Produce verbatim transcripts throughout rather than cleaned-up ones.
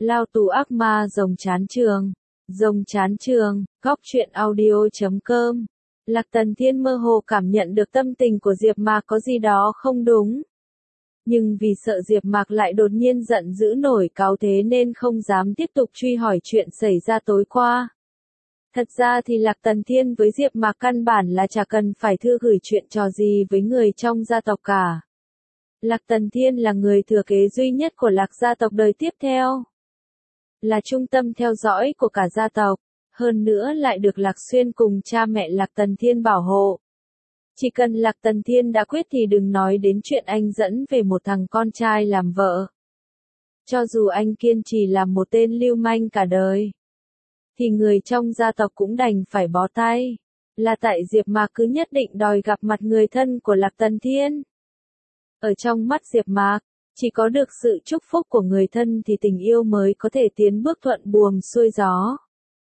Lao tù ác ma rồng chán trường. Rồng chán trường, góc truyện audio chấm com. Lạc Tần Thiên mơ hồ cảm nhận được tâm tình của Diệp Mạc có gì đó không đúng. Nhưng vì sợ Diệp Mạc lại đột nhiên giận dữ nổi cáu thế nên không dám tiếp tục truy hỏi chuyện xảy ra tối qua. Thật ra thì Lạc Tần Thiên với Diệp Mạc căn bản là chả cần phải thư gửi chuyện trò gì với người trong gia tộc cả. Lạc Tần Thiên là người thừa kế duy nhất của Lạc gia tộc đời tiếp theo. Là trung tâm theo dõi của cả gia tộc, hơn nữa lại được Lạc Xuyên cùng cha mẹ Lạc Tần Thiên bảo hộ. Chỉ cần Lạc Tần Thiên đã quyết thì đừng nói đến chuyện anh dẫn về một thằng con trai làm vợ. Cho dù anh kiên trì làm một tên lưu manh cả đời, thì người trong gia tộc cũng đành phải bó tay. Là tại Diệp Mạc cứ nhất định đòi gặp mặt người thân của Lạc Tần Thiên. Ở trong mắt Diệp Mạc, chỉ có được sự chúc phúc của người thân thì tình yêu mới có thể tiến bước thuận buồm xuôi gió.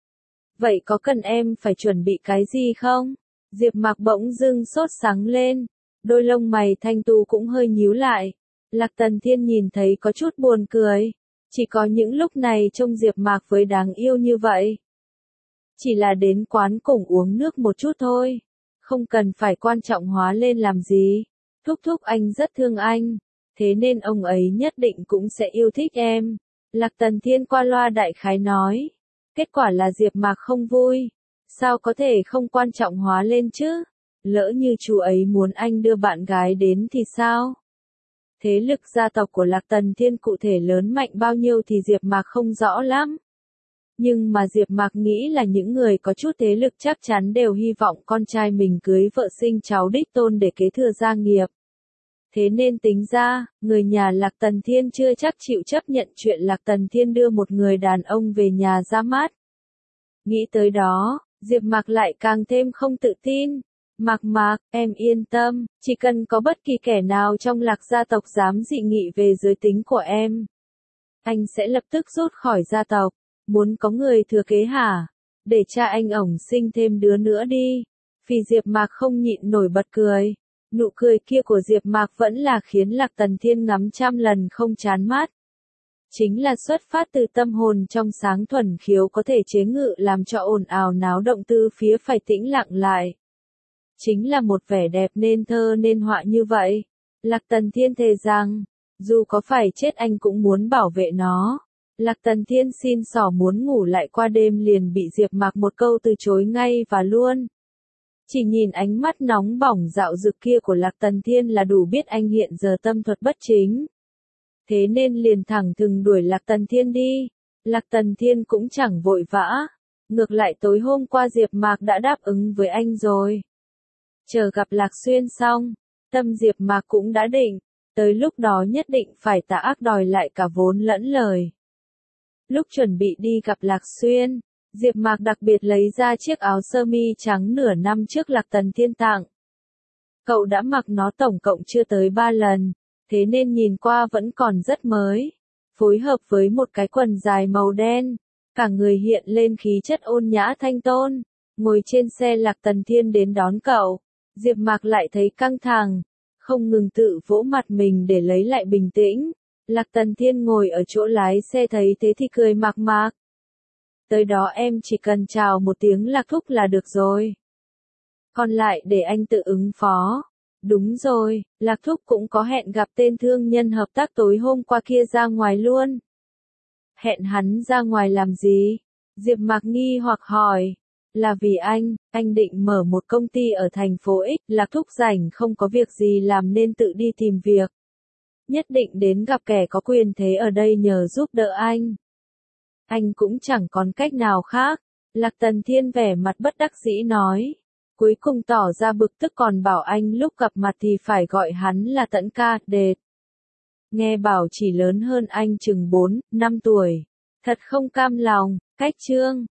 Vậy có cần em phải chuẩn bị cái gì không? Diệp Mạc bỗng dưng sốt sắng lên, đôi lông mày thanh tú cũng hơi nhíu lại. Lạc Tần Thiên nhìn thấy có chút buồn cười, chỉ có những lúc này trông Diệp Mạc với đáng yêu như vậy. Chỉ là đến quán cùng uống nước một chút thôi, không cần phải quan trọng hóa lên làm gì. Thúc thúc anh rất thương anh, thế nên ông ấy nhất định cũng sẽ yêu thích em. Lạc Tần Thiên qua loa đại khái nói. Kết quả là Diệp Mạc không vui. Sao có thể không quan trọng hóa lên chứ? Lỡ như chú ấy muốn anh đưa bạn gái đến thì sao? Thế lực gia tộc của Lạc Tần Thiên cụ thể lớn mạnh bao nhiêu thì Diệp Mạc không rõ lắm. Nhưng mà Diệp Mạc nghĩ là những người có chút thế lực chắc chắn đều hy vọng con trai mình cưới vợ sinh cháu đích tôn để kế thừa gia nghiệp. Thế nên tính ra, người nhà Lạc Tần Thiên chưa chắc chịu chấp nhận chuyện Lạc Tần Thiên đưa một người đàn ông về nhà ra mắt. Nghĩ tới đó, Diệp Mạc lại càng thêm không tự tin. Mạc Mạc, em yên tâm, chỉ cần có bất kỳ kẻ nào trong Lạc gia tộc dám dị nghị về giới tính của em, anh sẽ lập tức rút khỏi gia tộc. Muốn có người thừa kế hả? Để cha anh ổng sinh thêm đứa nữa đi. Vì Diệp Mạc không nhịn nổi bật cười. Nụ cười kia của Diệp Mạc vẫn là khiến Lạc Tần Thiên ngắm trăm lần không chán mắt. Chính là xuất phát từ tâm hồn trong sáng thuần khiếu có thể chế ngự làm cho ồn ào náo động từ phía phải tĩnh lặng lại. Chính là một vẻ đẹp nên thơ nên họa như vậy. Lạc Tần Thiên thề rằng, dù có phải chết anh cũng muốn bảo vệ nó. Lạc Tần Thiên xin xỏ muốn ngủ lại qua đêm liền bị Diệp Mạc một câu từ chối ngay và luôn. Chỉ nhìn ánh mắt nóng bỏng dạo dực kia của Lạc Tần Thiên là đủ biết anh hiện giờ tâm thuật bất chính. Thế nên liền thẳng thừng đuổi Lạc Tần Thiên đi. Lạc Tần Thiên cũng chẳng vội vã. Ngược lại tối hôm qua Diệp Mạc đã đáp ứng với anh rồi. Chờ gặp Lạc Xuyên xong, tâm Diệp Mạc cũng đã định. Tới lúc đó nhất định phải tà ác đòi lại cả vốn lẫn lời. Lúc chuẩn bị đi gặp Lạc Xuyên, Diệp Mạc đặc biệt lấy ra chiếc áo sơ mi trắng nửa năm trước Lạc Tần Thiên tặng. Cậu đã mặc nó tổng cộng chưa tới ba lần, thế nên nhìn qua vẫn còn rất mới. Phối hợp với một cái quần dài màu đen, cả người hiện lên khí chất ôn nhã thanh tôn. Ngồi trên xe Lạc Tần Thiên đến đón cậu, Diệp Mạc lại thấy căng thẳng, không ngừng tự vỗ mặt mình để lấy lại bình tĩnh. Lạc Tần Thiên ngồi ở chỗ lái xe thấy thế thì cười mạc mạc. Tới đó em chỉ cần chào một tiếng Lạc thúc là được rồi. Còn lại để anh tự ứng phó. Đúng rồi, Lạc thúc cũng có hẹn gặp tên thương nhân hợp tác tối hôm qua kia ra ngoài luôn. Hẹn hắn ra ngoài làm gì? Diệp Mạc nghi hoặc hỏi. Là vì anh, anh định mở một công ty ở thành phố X, Lạc thúc rảnh không có việc gì làm nên tự đi tìm việc. Nhất định đến gặp kẻ có quyền thế ở đây nhờ giúp đỡ anh. Anh cũng chẳng còn cách nào khác. Lạc Tần Thiên vẻ mặt bất đắc dĩ nói. Cuối cùng tỏ ra bực tức còn bảo anh lúc gặp mặt thì phải gọi hắn là Tẫn ca, đệt. Nghe bảo chỉ lớn hơn anh chừng bốn, năm tuổi. Thật không cam lòng, cách chương.